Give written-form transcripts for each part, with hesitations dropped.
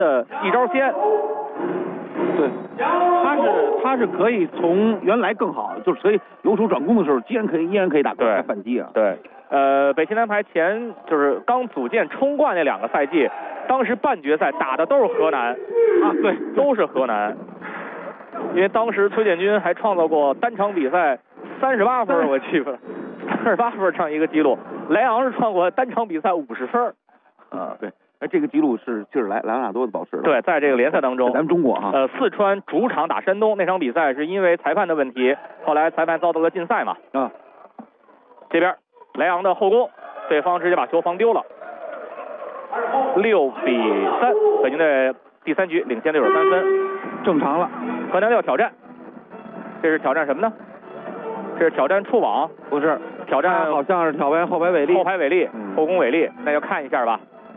的一招先。 对，他是可以从原来更好，就是可以由守转攻的时候，依然可以打反击啊。 对，北青南排前就是刚组建冲冠那2个赛季，当时半决赛打的都是河南啊，对， 都是河南。因为当时崔建军还创造过单场比赛38分，我记得38分这样一个记录。莱昂是创过单场比赛50分。 对。这个记录就是莱昂纳多的保持。 对，在这个联赛当中， 咱们中国哈， 四川主场打山东那场比赛是因为裁判的问题，后来裁判遭到了禁赛嘛。这边莱昂的后攻，对方直接把球防丢了，6-3，北京队第3局领先对手3分， 正常了。 河南队要挑战，这是挑战什么呢？这是挑战触网， 不是挑战， 好像是挑战后排尾力， 后攻尾力，那就看一下吧。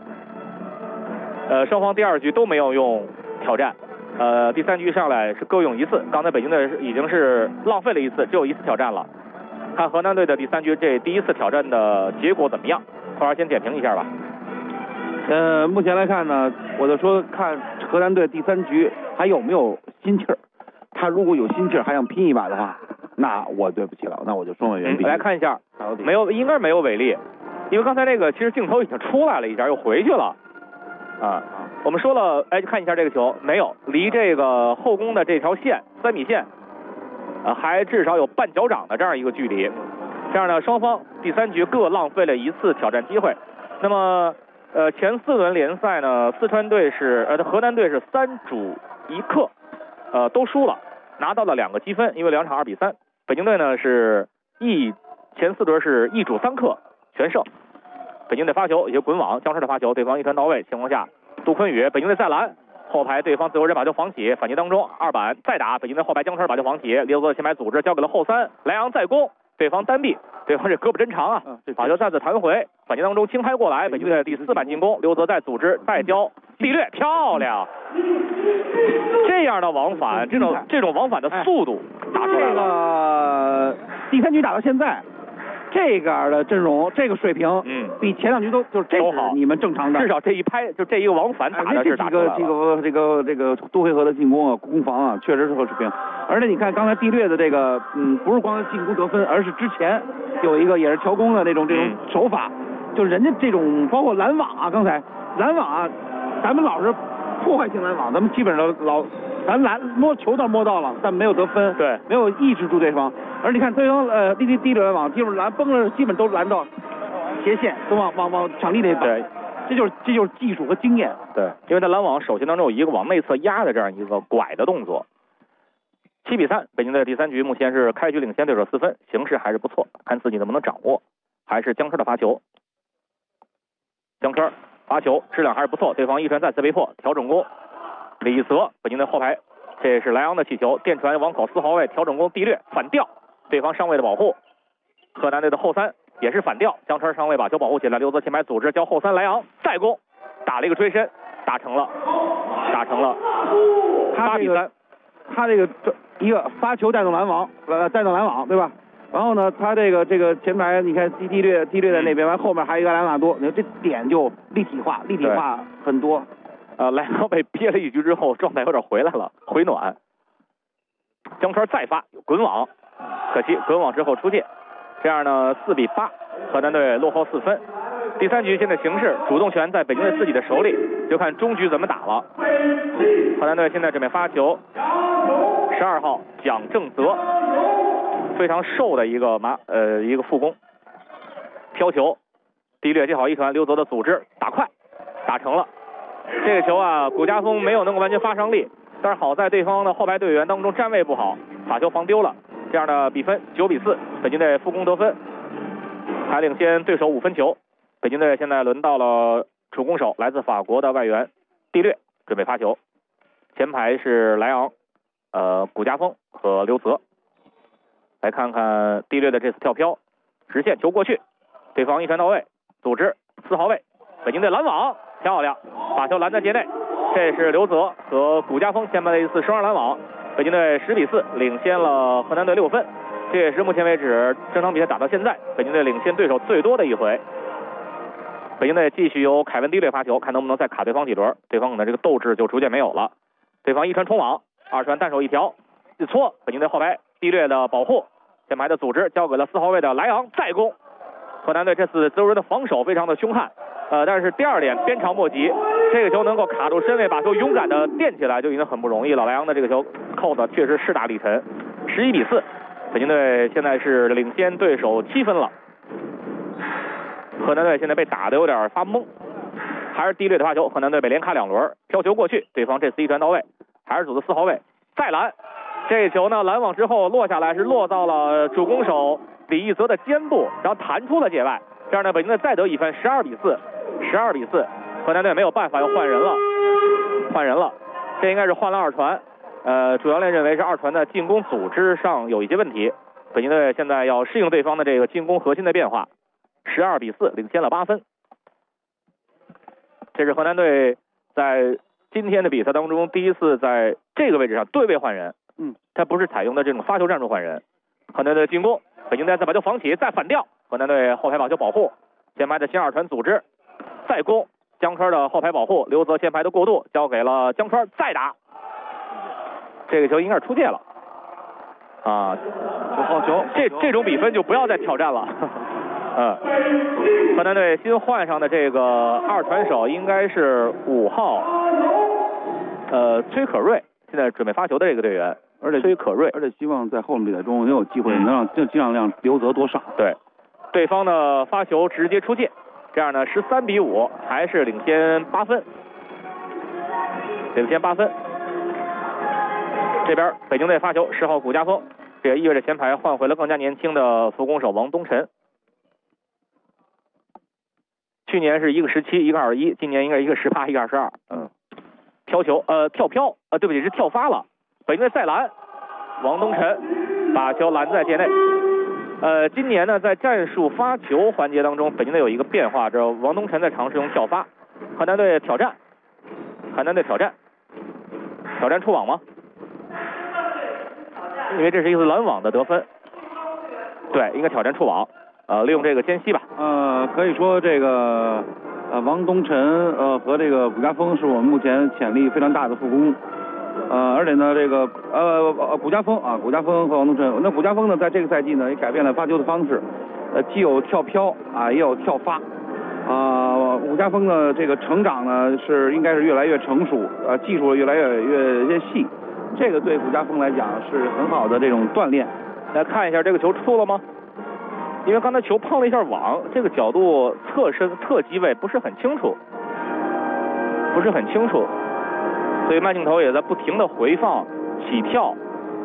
双方第2局都没有用挑战，第3局上来是各用1次。刚才北京队已经是浪费了1次，只有1次挑战了。看河南队的第3局这第1次挑战的结果怎么样？后边先点评一下吧。 目前来看呢，我就说看河南队第3局还有没有心气儿。他如果有心气儿还想拼一把的话，那我对不起了，那我就双尾原地。 来看一下，没有，应该没有违例，因为刚才那个其实镜头已经出来了一下，又回去了。我们说了，看一下这个球，没有离这个后攻的这条线3米线，还至少有半脚掌的这样一个距离。这样呢，双方第3局各浪费了1次挑战机会。那么，前4轮联赛呢，河南队是3主1客，都输了，拿到了2个积分，因为2场2-3。北京队呢是前4轮是1主3客全胜。北京队发球，一些滚网，江川的发球，对方一传到位情况下，杜坤宇，北京队再拦，后排对方自由人把球防起，反击当中2板再打，北京队后排江川把球防起，刘泽前排组织交给了后3，莱昂再攻，对方单臂，对方这胳膊真长啊，把球再次弹回，反击当中轻拍过来，北京队第4板进攻，刘泽再组织再交，地略漂亮，这样的往返，这种往返的速度打出来了。 第3局打到现在。这个的阵容，这个水平，比前2局就是这好， 你们正常的， 至少这一拍就这一个往返打的是打出来了。 这个多回合的进攻啊，攻防啊，确实是个水平。而且你看刚才地略的这个，不是光进攻得分，而是之前有一个也是调攻的这种手法，就是人家这种包括拦网啊，刚才拦网啊，咱们老是破坏性拦网，咱们基本上咱摸球倒摸到了，但没有得分， 对， 没有抑制住对方。而你看对方地拦网，基本拦崩了，基本都拦到斜线，都往场地里跑。 对， 这就是技术和经验。 对，因为在拦网手心当中有一个往内侧压的这样一个拐的动作。7-3，北京队第3局目前是开局领先对手4分，形势还是不错，看自己能不能掌握。还是江川的发球，江川发球质量还是不错，对方一传再次被迫调整攻，李泽北京队后排，这是莱昂的起球，电传网口4号位调整攻地略反吊，对方上位的保护，河南队的后3也是反吊，江川上位把球保护起来，刘泽前排组织交后3莱昂再攻，打了一个追身，打成了8-3。 他这个一个发球带动拦网，对吧？然后呢，他这个前排你看地略在那边，完后面还有一个莱昂纳多，这点就立体化很多。 莱昂被憋了1局之后，状态有点回来了，回暖。江川再发滚网，可惜滚网之后出界。这样呢，4-8，河南队落后4分。第3局现在形势主动权在北京队自己的手里，就看中局怎么打了。河南队现在准备发球，12号蒋正泽，非常瘦的一个副攻，飘球，地略接好一传，刘泽的组织打快，打成了。这个球啊，古家峰没有能够完全发上力，但是好在对方的后排队员当中站位不好，把球防丢了。这样的比分9-4，北京队复攻得分，还领先对手5分球。北京队现在轮到了主攻手，来自法国的外援地略准备发球，前排是莱昂、古家峰和刘泽。来看看地略的这次跳飘，直线球过去，对方一传到位，组织4号位，北京队拦网漂亮，把球拦在界内。这是刘泽和古家峰前排的一次双人拦网，北京队10-4领先了河南队6分。这也是目前为止这场比赛打到现在北京队领先对手最多的一回。 北京队继续由凯文低队发球，看能不能再卡对方几轮，对方的这个斗志就逐渐没有了。对方一传冲网，二传单手一条，一搓，北京队后排低队的保护，前排的组织交给了4号位的莱昂再攻。河南队这次自由人的防守非常的凶悍，但是第二点鞭长莫及，这个球能够卡住身位，把球勇敢的垫起来就已经很不容易了。莱昂的这个球扣的确实势大力沉。11比4，北京队现在是领先对手7分了。河南队现在被打得有点发懵，还是低队的发球，河南队被连卡2轮，飘球过去，对方这次一传到位，还是组的4号位再拦，这球呢拦网之后落下来是落到了主攻手李一泽的肩部，然后弹出了界外，这样呢北京队再得一分，12比4，河南队没有办法要换人了，这应该是换了二传，主教练认为是二传的进攻组织上有一些问题，北京队现在要适应对方的这个进攻核心的变化，12比4领先了8分。这是河南队在今天的比赛当中第一次在这个位置上对位换人，他不是采用的这种发球战术换人。河南队进攻，北京队再把球防起，再反掉，河南队后排把球保护，前排的新二传组织，再攻，江川的后排保护，刘泽前排的过渡交给了江川，再打，这个球应该是出界了啊， 好球， 这种比分就不要再挑战了。河南队新换上的这个二传手应该是5号，崔可瑞，现在准备发球的这个队员， 而且崔可瑞， 而且希望在后面比赛中也有机会能尽量刘泽多上。 对，对方的发球直接出界，这样呢13比5，还是领先8分，这边北京队发球10号古家峰，这也意味着前排换回了更加年轻的副攻手王东晨。去年是一个17，一个21，今年应该一个18，一个22。飘球，跳飘，对不起是跳发了。北京队再拦，王东晨把球拦在界内。今年呢在战术发球环节当中，北京队有一个变化，这王东晨在尝试用跳发，河南队挑战出网吗？因为这是一次拦网的得分，对，应该挑战出网。利用这个间隙吧。 可以说这个王东晨和这个古家峰是我们目前潜力非常大的副攻。而且呢这个古家峰和王东晨，那古家峰呢在这个赛季呢也改变了发球的方式，既有跳飘也有跳发。古家峰呢这个成长呢应该是越来越成熟，技术越来越细，这个对古家峰来讲是很好的这种锻炼。 来看一下这个球出了吗？因为刚才球碰了一下网，这个角度侧击位不是很清楚，所以慢镜头也在不停的回放起跳，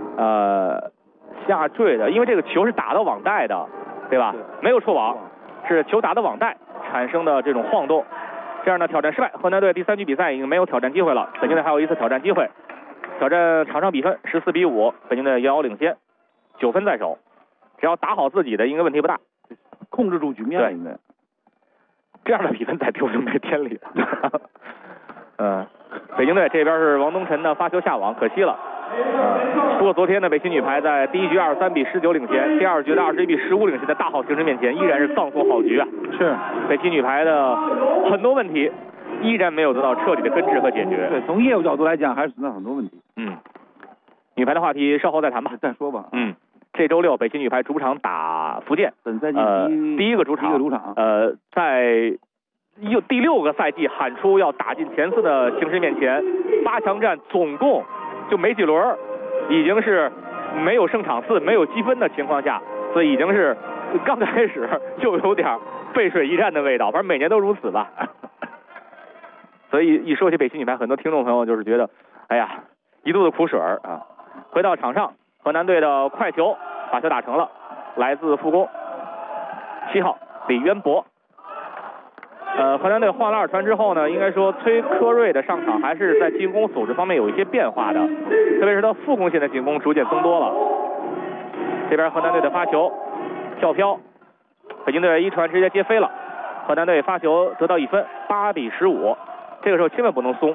下坠的，因为这个球是打到网带的，对吧？没有触网，是球打到网带产生的这种晃动，这样呢挑战失败，河南队第3局比赛已经没有挑战机会了，北京队还有一次挑战机会，挑战场上比分14比5，北京队遥遥领先，9分在手。只要打好自己的，应该问题不大， 控制住局面应该。 这样的比分再丢就没天理了。北京队这边是王东晨的发球下网，可惜了。不过昨天的北京女排在第一局23比19领先，第二局的21比15领先的大好形势面前，依然是葬送好局啊。 是北京女排的很多问题依然没有得到彻底的根治和解决。 对，从业务角度来讲，还是存在很多问题。 女排的话题稍后再谈吧， 再说吧。 这周6北京女排主场打福建， 本赛季第一个主场，在第6个赛季喊出要打进前4的形势面前，8强战总共就没几轮，已经是没有胜场次、没有积分的情况下，所以已经是刚开始就有点背水一战的味道，反正每年都如此吧。所以一说起北京女排，很多听众朋友就是觉得，哎呀，一肚子苦水啊。回到场上，河南队的快球把球打成了，来自副攻7号李渊博。河南队换了二传之后呢，应该说崔科瑞的上场还是在进攻组织方面有一些变化的，特别是他副攻线的进攻逐渐增多了。这边河南队的发球跳飘，北京队一传直接接飞了，河南队发球得到1分，8比15。这个时候千万不能松。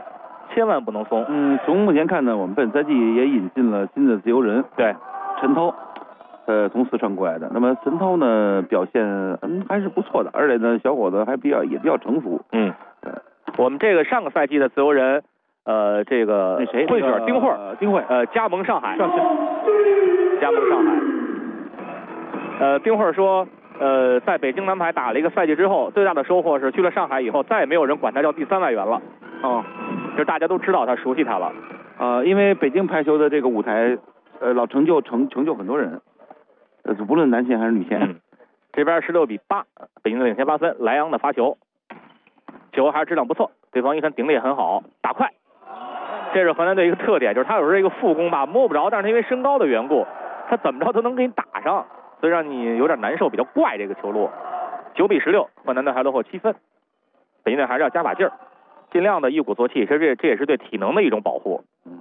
从目前看呢，我们本赛季也引进了新的自由人， 对， 陈涛。 从四川过来的。那么申涛呢表现还是不错的，而且呢小伙子还也比较成熟。 我们这个上个赛季的自由人，这个那谁混血丁慧，加盟上海，加盟上海。丁慧说，在北京男排打了一个赛季之后，最大的收获是去了上海以后，再也没有人管他叫第3外援了。就是大家都知道他，熟悉他了。 因为北京排球的这个舞台，老成就很多人，不论男线还是女线。 这边16比8，北京队领先8分。莱昂的发球，球还是质量不错，对方一看顶的也很好，打快。这是河南队一个特点，就是他有时候这个副攻吧摸不着，但是他因为身高的缘故，他怎么着都能给你打上，所以让你有点难受，比较怪这个球路。9比16，河南队还落后7分。北京队还是要加把劲儿，尽量的一鼓作气，这也是对体能的一种保护。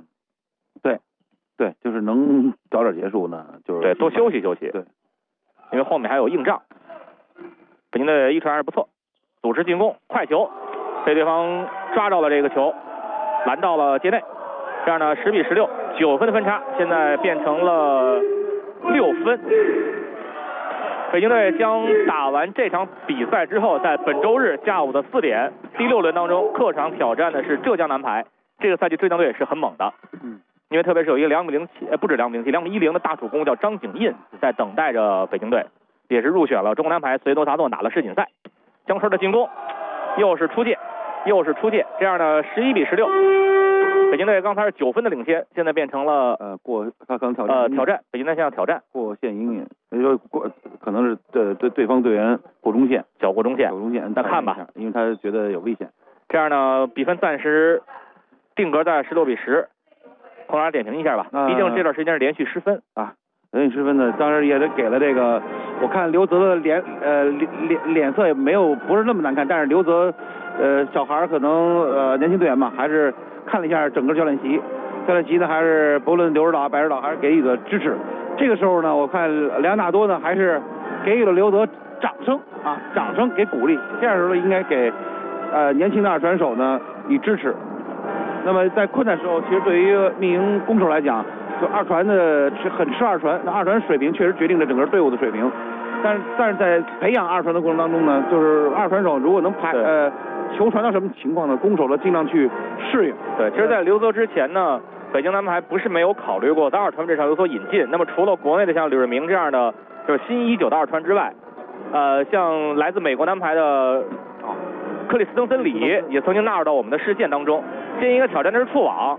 对，就是能早点结束呢，就是对多休息休息。 对， 因为后面还有硬仗。北京队一传还是不错，组织进攻，快球被对方抓着了这个球，拦到了界内。这样呢，10比16，9分的分差，现在变成了6分。北京队将打完这场比赛之后，在本周日下午的4点，第6轮当中，客场挑战的是浙江男排。这个赛季浙江队是很猛的。因为特别是有一个2米07，不止2米07，2米10的大主攻叫张景印，在等待着北京队，也是入选了中国男排随罗萨顿打了世锦赛。姜春的进攻又是出界，这样呢11比16，北京队刚才是9分的领先，现在变成了他可能挑战，北京队现在挑战过线阴影，也就是可能是对方队员过中线， 小过中线， 那看吧， 因为他觉得有危险。 这样呢，比分暂时定格在16比10。孔老师点评一下吧，毕竟这段时间是连续失分啊，连续失分呢，当然也是给了这个，我看刘泽的脸色也不是那么难看，但是刘泽小孩可能年轻队员嘛，还是看了一下整个教练席呢，还是不论刘指导白指导还是给予了支持。这个时候呢，我看莱昂纳多呢还是给予了刘泽掌声给鼓励，这样时候应该给年轻的二传手呢以支持。那么在困难时候，其实对于命营攻手来讲，就二传的很吃二传，那二传水平确实决定了整个队伍的水平。但是在培养二传的过程当中呢，就是二传手如果能球传到什么情况呢，攻手呢尽量去适应。 对，其实，在刘泽之前呢，北京男排不是没有考虑过在二传这上有所引进。那么除了国内的像吕瑞明这样的就是新19的二传之外，像来自美国男排的克里斯滕森里也曾经纳入到我们的视线当中。这应该挑战的是触网，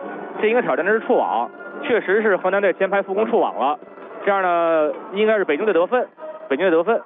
确实是河南队前排副攻触网了。这样呢，应该是北京队得分，北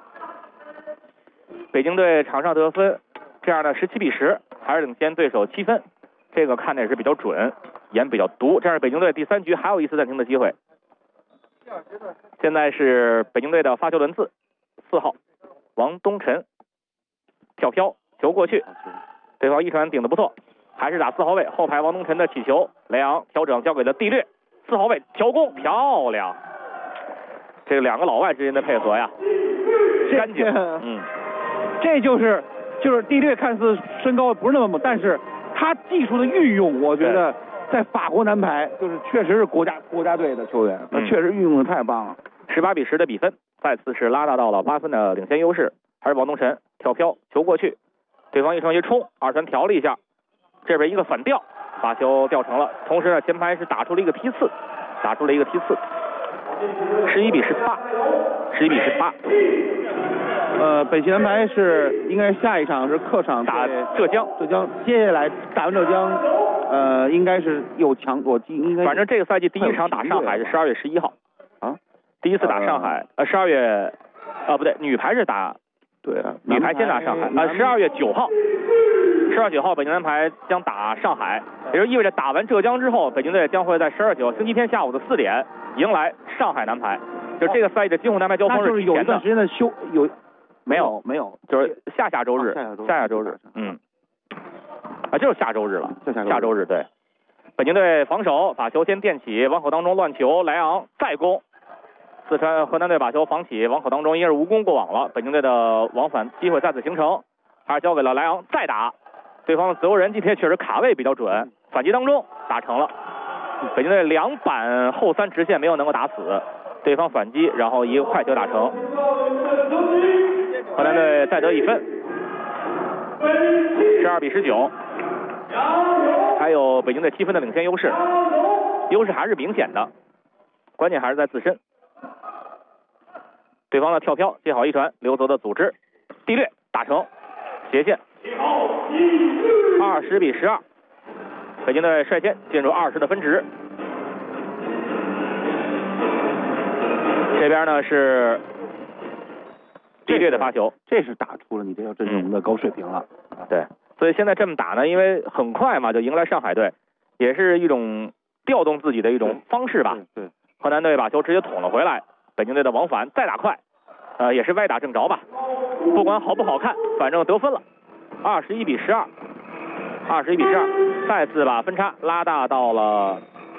京队场上得分，这样呢17比10，还是领先对手7分。这个看的也是比较准，眼比较毒。这样北京队第3局还有一次暂停的机会。现在是北京队的发球轮次，4号王东晨跳飘球过去，对方一传顶得不错。还是打4号位，后排王东晨的起球，莱昂调整交给了地略，4号位调攻漂亮。这2个老外之间的配合呀，干净。 这就是地略看似身高不是那么猛，但是他技术的运用，我觉得在法国男排就是确实是国家队的球员，那确实运用的太棒了。 18比10的比分，再次是拉大到了8分的领先优势。还是王东晨跳飘球过去，对方一传一冲，二传调了一下。这边一个反吊，把球吊成了。同时呢，前排是打出了一个梯次，11比18。 北京男排是应该下一场是客场打浙江， 接下来打完浙江，应该是有强，我记应该。 反正这个赛季第一场打上海是12月11号啊， 第一次打上海，12月不对，女排是打。 对啊， 女排先打上海，12月9号，12月9号，北京男排将打上海，也就意味着打完浙江之后，北京队将会在12月9号星期天下午的4点迎来上海男排。就这个赛季的京沪男排交锋是提前的。 有一段时间的没有， 就是下周日，就是下周日了，下周日对。北京队防守，把球先垫起，往口当中乱球，莱昂再攻。四川河南队把球防起，往口当中应该是无功过网了。北京队的往返机会再次形成，还是交给了莱昂再打。对方的自由人今天确实卡位比较准，反击当中打成了。北京队2板后3直线没有能够打死， 对方反击，然后一个快球打成，河南队再得1分，12比19，还有北京队7分的领先优势，优势还是明显的，关键还是在自身。对方的跳飘接好一传，刘泽的组织，地略打成，斜线，20比12，北京队率先进入20的分值。这边呢是地略的发球， 这是打出了你这套阵容的高水平了。 对，所以现在这么打呢，因为很快嘛就迎来上海队，也是一种调动自己的一种方式吧。 对， 河南队把球直接捅了回来，北京队的往返再打快，也是歪打正着吧。不管好不好看，反正得分了，21比12，21比12，再次把分差拉大到了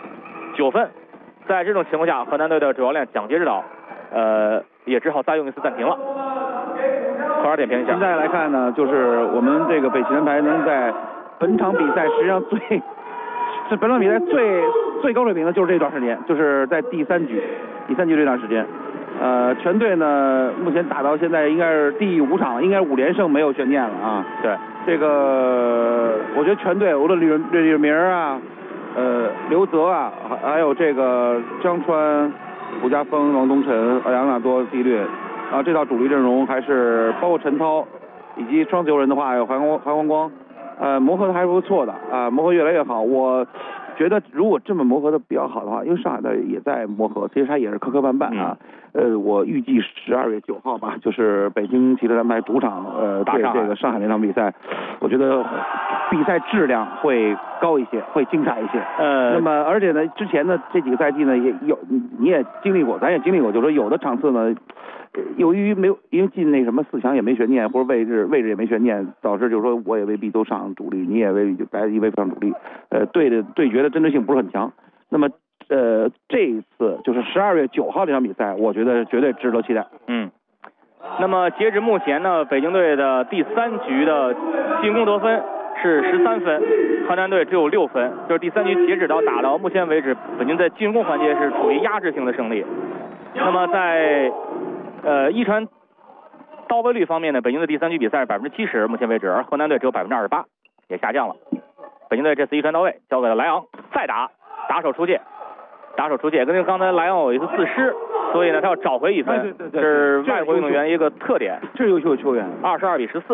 9分。在这种情况下，河南队的主教练蒋杰指导，也只好再用一次暂停了。何老师点评一下。 现在来看呢，就是我们这个北汽人牌能在本场比赛实际上本场比赛最高水平的就是这段时间，就是在第三局这段时间。全队呢目前打到现在应该是第5场，应该是5连胜没有悬念了啊。 对， 这个我觉得全队无论吕明啊。刘泽啊，还有这个张川、胡家峰、王东辰、杨纳多、地略啊，这套主力阵容还是包括陈涛以及双球人的话，有韩光光，磨合的还是不错的啊，磨合越来越好。我觉得如果这么磨合的比较好的话，因为上海队也在磨合，其实他也是磕磕绊绊啊。我预计12月9号吧，就是北京汽车人牌主场对这个上海那场比赛，我觉得比赛质量会高一些，会精彩一些。那么而且呢，之前的这几个赛季呢，也有你也经历过，咱也经历过，就是说有的场次呢，由于因为进那什么4强也没悬念，或者位置也没悬念，导致就是说我也未必都上主力，你也未必上主力，对决的针对性不是很强。那么这一次就是12月9号这场比赛，我觉得绝对值得期待。 那么截止目前呢，北京队的第3局的进攻得分是13分，河南队只有6分，就是第3局截止到打到目前为止，北京在进攻环节是处于压制性的胜利。那么在一传到位率方面呢，北京队第3局比赛是70%，目前为止，而河南队只有28%，也下降了。北京队这次一传到位交给了莱昂，再打手出界，跟刚才莱昂有一次自失，所以呢他要找回1分，这是外国运动员一个特点， 这是优秀球员。 22比14。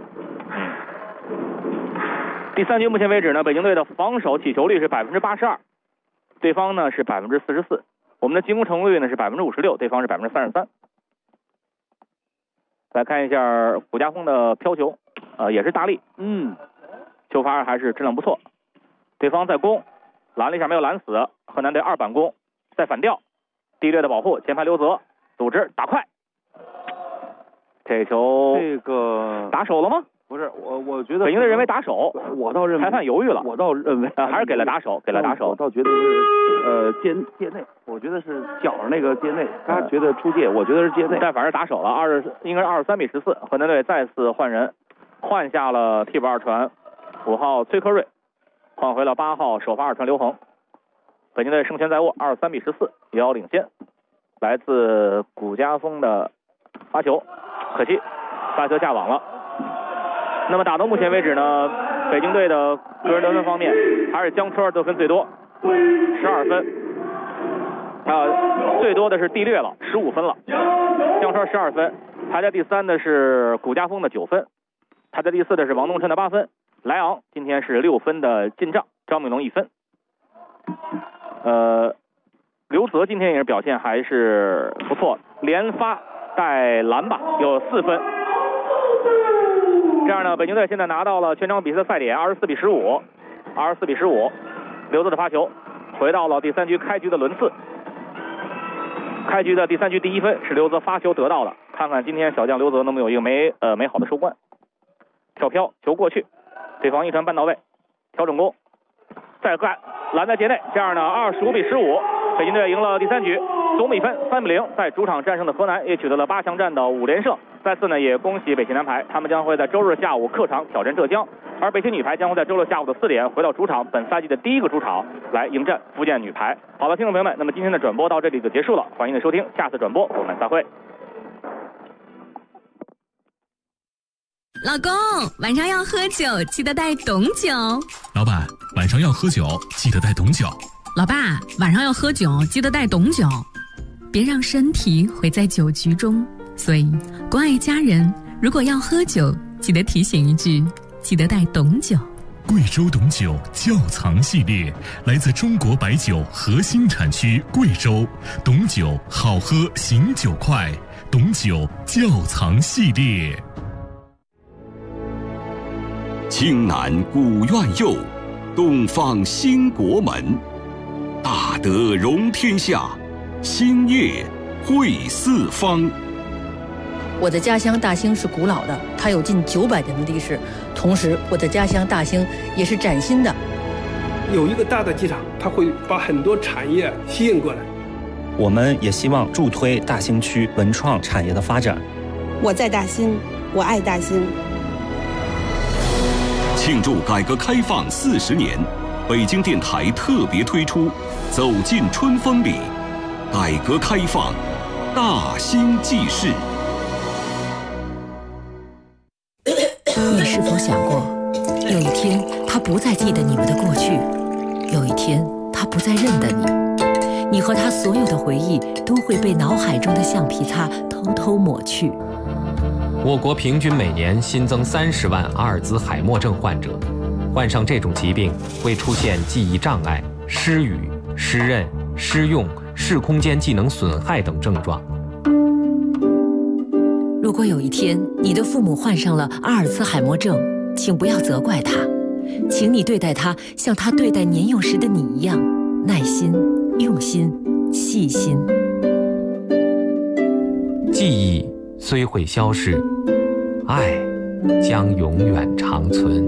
第3局目前为止呢，北京队的防守起球率是82%，对方呢是44%，我们的进攻成功率呢是56%，对方是33%。来看一下古家峰的飘球，也是大力，球法还是质量不错。对方在攻，拦了一下没有拦死，河南队2板攻，再反吊，地略的保护，前排刘泽组织打快，这球这个打手了吗？ 不是，我觉得北京队认为打手， 我倒认为裁判犹豫了， 我倒认为还是给了打手， 我倒觉得是界内，我觉得是脚上那个界内，他觉得出界，我觉得是界内， 但反正打手了，应该是23比14，河南队再次换人，换下了替补2传5号崔科瑞，换回了8号首发2传刘恒。北京队胜券在握，23比14，遥遥领先。来自古家峰的发球，可惜发球下网了。那么打到目前为止呢，北京队的个人得分方面还是江川得分最多，12分。最多的是地略了，15分了。江川12分，排在第3的是古家峰的9分，排在第4的是王东辰的8分。莱昂今天是6分的进账，张炳龙1分。刘泽今天也是表现还是不错，连发带篮吧，有4分。这样呢，北京队现在拿到了全场比赛的赛点24比15，刘泽的发球回到了第3局开局的轮次。开局的第3局第1分是刘泽发球得到的，看看今天小将刘泽能不能有一个美好的收官。跳飘球过去，对方一传半到位，调整攻，再干拦在界内，这样呢25比15，北京队赢了第3局，总比分3比0，在主场战胜的河南也取得了8强战的5连胜。 再次呢，也恭喜北汽男排，他们将会在周日下午客场挑战浙江，而北汽女排将会在周六下午的4点回到主场，本赛季的第一个主场来迎战福建女排。好了，听众朋友们，那么今天的转播到这里就结束了，欢迎您的收听，下次转播我们再会。 老公，晚上要喝酒，记得带董酒。 老板，晚上要喝酒，记得带董酒。 老爸，晚上要喝酒，记得带董酒。别让身体毁在酒局中。所以，关爱家人，如果要喝酒，记得提醒一句，记得带董酒。 贵州董酒窖藏系列，来自中国白酒核心产区贵州，董酒好喝，醒酒快，董酒窖藏系列。 青南古院右，东方兴国门，大德容天下，兴业惠四方。 我的家乡大兴是古老的，它有近900年的历史。同时，我的家乡大兴也是崭新的。 有一个大的机场，它会把很多产业吸引过来。 我们也希望助推大兴区文创产业的发展。 我在大兴，我爱大兴。 庆祝改革开放40年，北京电台特别推出《走进春风里》，改革开放大兴记事。 你是否想过，有一天他不再记得你们的过去，有一天他不再认得你，你和他所有的回忆都会被脑海中的橡皮擦偷偷抹去。 我国平均每年新增30万阿尔兹海默症患者，患上这种疾病会出现记忆障碍、失语、失认、失用、视空间技能损害等症状。 如果有一天你的父母患上了阿尔茨海默症，请不要责怪他，请你对待他像他对待年幼时的你一样，耐心、用心、细心。 记忆虽会消逝，爱将永远长存。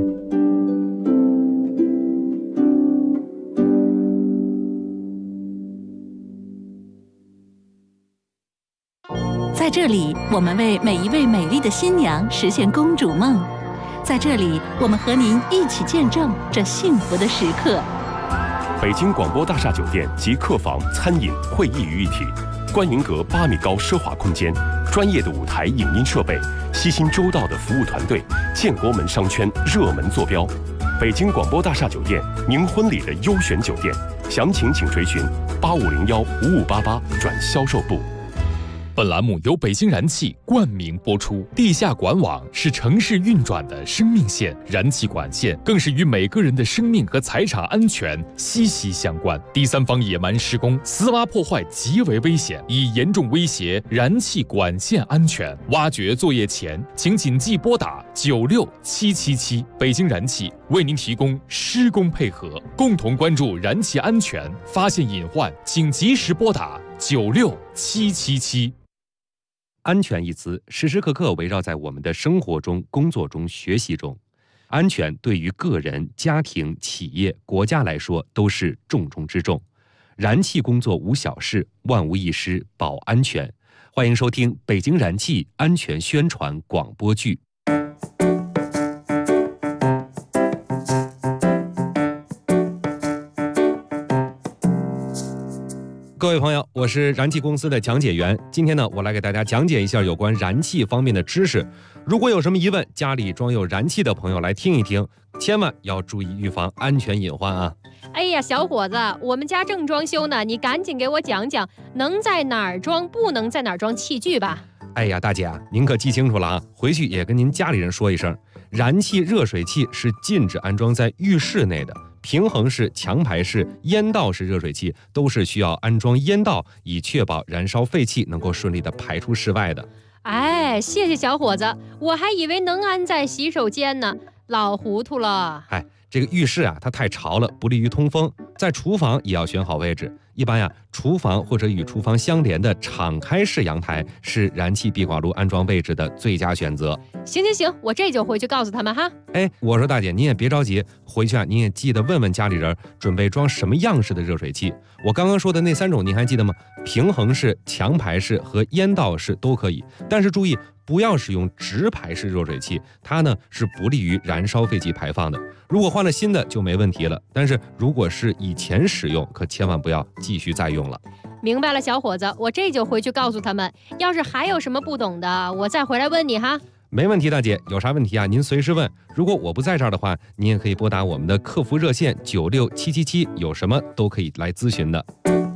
在这里，我们为每一位美丽的新娘实现公主梦。在这里，我们和您一起见证这幸福的时刻。 北京广播大厦酒店集客房、餐饮、会议于一体，观云阁8米高奢华空间，专业的舞台影音设备，悉心周到的服务团队，建国门商圈热门坐标。北京广播大厦酒店，您婚礼的优选酒店，详情请垂询8501-5588转销售部。 本栏目由北京燃气冠名播出。地下管网是城市运转的生命线，燃气管线更是与每个人的生命和财产安全息息相关。第三方野蛮施工、私挖破坏极为危险，已严重威胁燃气管线安全。挖掘作业前，请谨记拨打96777。北京燃气为您提供施工配合，共同关注燃气安全，发现隐患，请及时拨打96777。 安全一词时时刻刻围绕在我们的生活中、工作中、学习中。安全对于个人、家庭、企业、国家来说都是重中之重。燃气工作无小事，万无一失，保安全。欢迎收听北京燃气安全宣传广播剧。各位朋友，我是燃气公司的讲解员。今天呢，我来给大家讲解一下有关燃气方面的知识。如果有什么疑问，家里装有燃气的朋友来听一听，千万要注意预防安全隐患啊！ 哎呀，小伙子，我们家正装修呢，你赶紧给我讲讲能在哪儿装，不能在哪儿装器具吧。 哎呀，大姐啊，您可记清楚了啊，回去也跟您家里人说一声，燃气热水器是禁止安装在浴室内的。平衡式、强排式、烟道式热水器都是需要安装烟道，以确保燃烧废气能够顺利的排出室外的。 哎，谢谢小伙子，我还以为能安在洗手间呢，老糊涂了。 这个浴室啊，它太潮了，不利于通风。在厨房也要选好位置， 一般呀，厨房或者与厨房相连的敞开式阳台是燃气壁挂炉安装位置的最佳选择。 行，我这就回去告诉他们哈。 哎，我说大姐，您也别着急，回去啊，您也记得问问家里人准备装什么样式的热水器。我刚刚说的那3种您还记得吗？平衡式、强排式和烟道式都可以，但是注意不要使用直排式热水器，它呢是不利于燃烧废气排放的。如果换了新的就没问题了，但是如果是以前使用，可千万不要继续再用了。 明白了，小伙子，我这就回去告诉他们。要是还有什么不懂的，我再回来问你哈。 没问题，大姐，有啥问题啊？您随时问。如果我不在这儿的话，您也可以拨打我们的客服热线96777，有什么都可以来咨询的。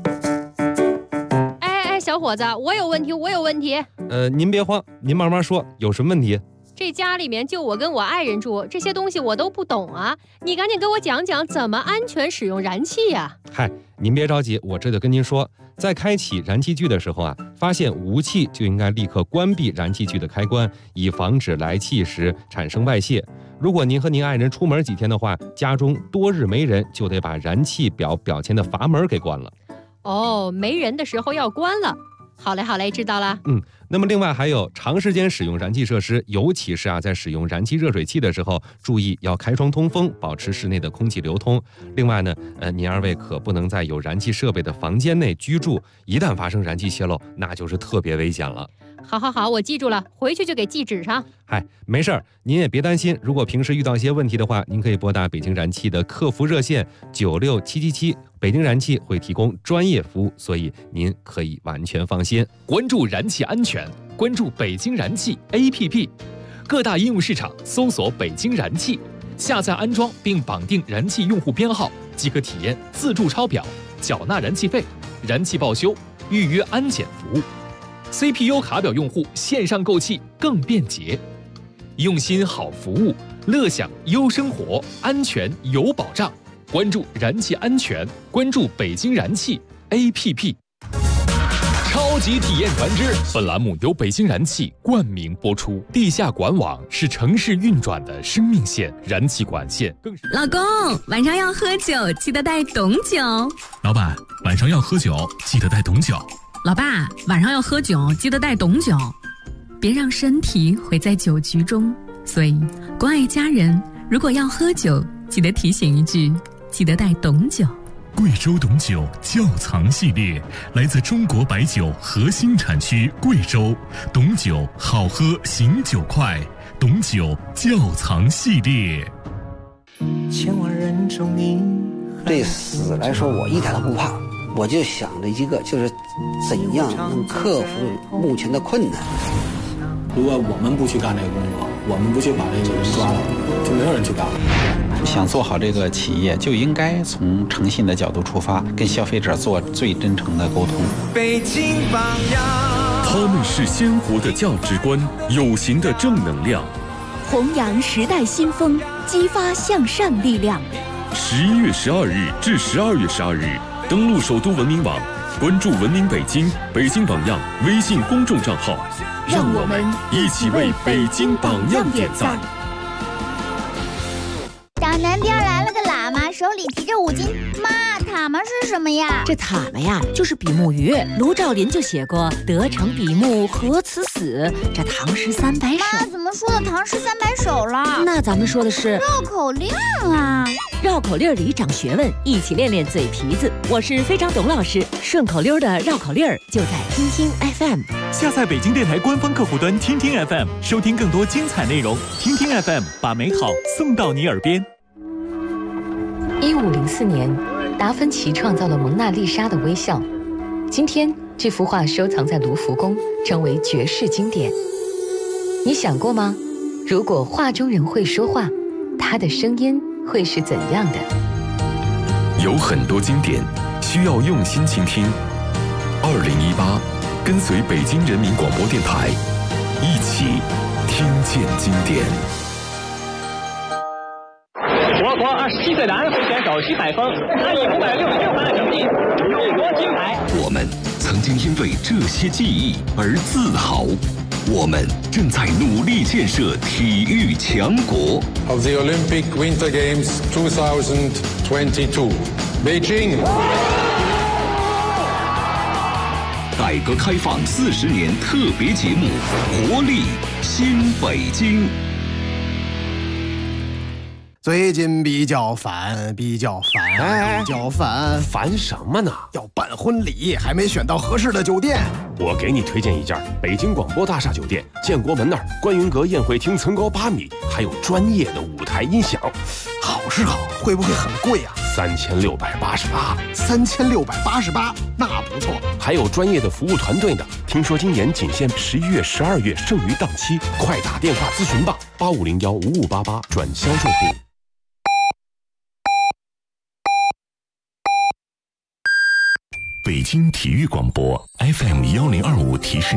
哎，小伙子，我有问题。 您别慌，您慢慢说，有什么问题？ 这家里面就我跟我爱人住，这些东西我都不懂啊，你赶紧给我讲讲怎么安全使用燃气呀。 嗨，您别着急，我这就跟您说，在开启燃气具的时候啊，发现无气就应该立刻关闭燃气具的开关，以防止来气时产生外泄。如果您和您爱人出门几天的话，家中多日没人，就得把燃气表前的阀门给关了。 哦，没人的时候要关了。好嘞，知道了。 那么另外还有长时间使用燃气设施，尤其是在使用燃气热水器的时候，注意要开窗通风，保持室内的空气流通。另外呢，您二位可不能在有燃气设备的房间内居住，一旦发生燃气泄漏，那就是特别危险了。 好，我记住了，回去就给记纸上。 嗨，没事儿，您也别担心。如果平时遇到一些问题的话，您可以拨打北京燃气的客服热线96777，北京燃气会提供专业服务，所以您可以完全放心。 关注燃气安全，关注北京燃气 APP， 各大应用市场搜索北京燃气，下载安装并绑定燃气用户编号，即可体验自助抄表、缴纳燃气费、燃气报修、预约安检服务。CPU 卡表用户线上购气更便捷，用心好服务，乐享优生活，安全有保障。关注燃气安全，关注北京燃气 APP。超级体验船只，本栏目由北京燃气冠名播出。地下管网是城市运转的生命线，燃气管线更是。 老公，晚上要喝酒，记得带懂酒。 老板，晚上要喝酒，记得带懂酒。 老爸，晚上要喝酒，记得带懂酒，别让身体毁在酒局中。所以，关爱家人，如果要喝酒，记得提醒一句，记得带懂酒。 贵州董酒窖藏系列，来自中国白酒核心产区贵州，董酒好喝醒酒快，董酒窖藏系列。 千万人中你，对死来说我一点都不怕，我就想着一个，就是怎样能克服目前的困难。 如果我们不去干这个工作，我们不去把这个人抓了，就没有人去干了。 想做好这个企业，就应该从诚信的角度出发，跟消费者做最真诚的沟通。 北京榜样， 他们是鲜活的价值观，有形的正能量， 弘扬时代新风，激发向上力量。 11月12日至12月12日，登录首都文明网，关注文明北京、北京榜样微信公众账号， 让我们一起为北京榜样点赞。 小南边来了个喇嘛，手里提着5斤。妈，塔嘛是什么呀？ 这塔嘛呀，就是比目鱼。卢照邻就写过“得成比目，何辞死”。这唐诗300首。 妈，怎么说的唐诗300首了？ 那咱们说的是绕口令啊！ 绕口令里长学问，一起练练嘴皮子。我是非常董老师，顺口溜的绕口令就在听听 FM。 下载北京电台官方客户端听听 FM， 收听更多精彩内容。听听 FM， 把美好送到你耳边。 1504年，达芬奇创造了蒙娜丽莎的微笑。今天，这幅画收藏在卢浮宫，成为绝世经典。你想过吗？如果画中人会说话，他的声音会是怎样的？ 有很多经典需要用心倾听。2018，跟随北京人民广播电台，一起听见经典。 我国27岁的安徽选手徐海峰，他以566分的成绩勇夺金牌。 我们曾经因为这些记忆而自豪，我们正在努力建设体育强国。 Of the Olympic Winter Games 2022, Beijing. 改革开放40年特别节目《活力新北京》。 最近比较烦， 烦什么呢？ 要办婚礼，还没选到合适的酒店。 我给你推荐一家北京广播大厦酒店，建国门那儿观云阁宴会厅层高8米，还有专业的舞台音响。 好是好，会不会很贵啊 ？3688。 3688，那不错。 还有专业的服务团队呢。听说今年仅限11月、12月剩余档期，快打电话咨询吧，85015588转销售部。 北京体育广播 FM1025提示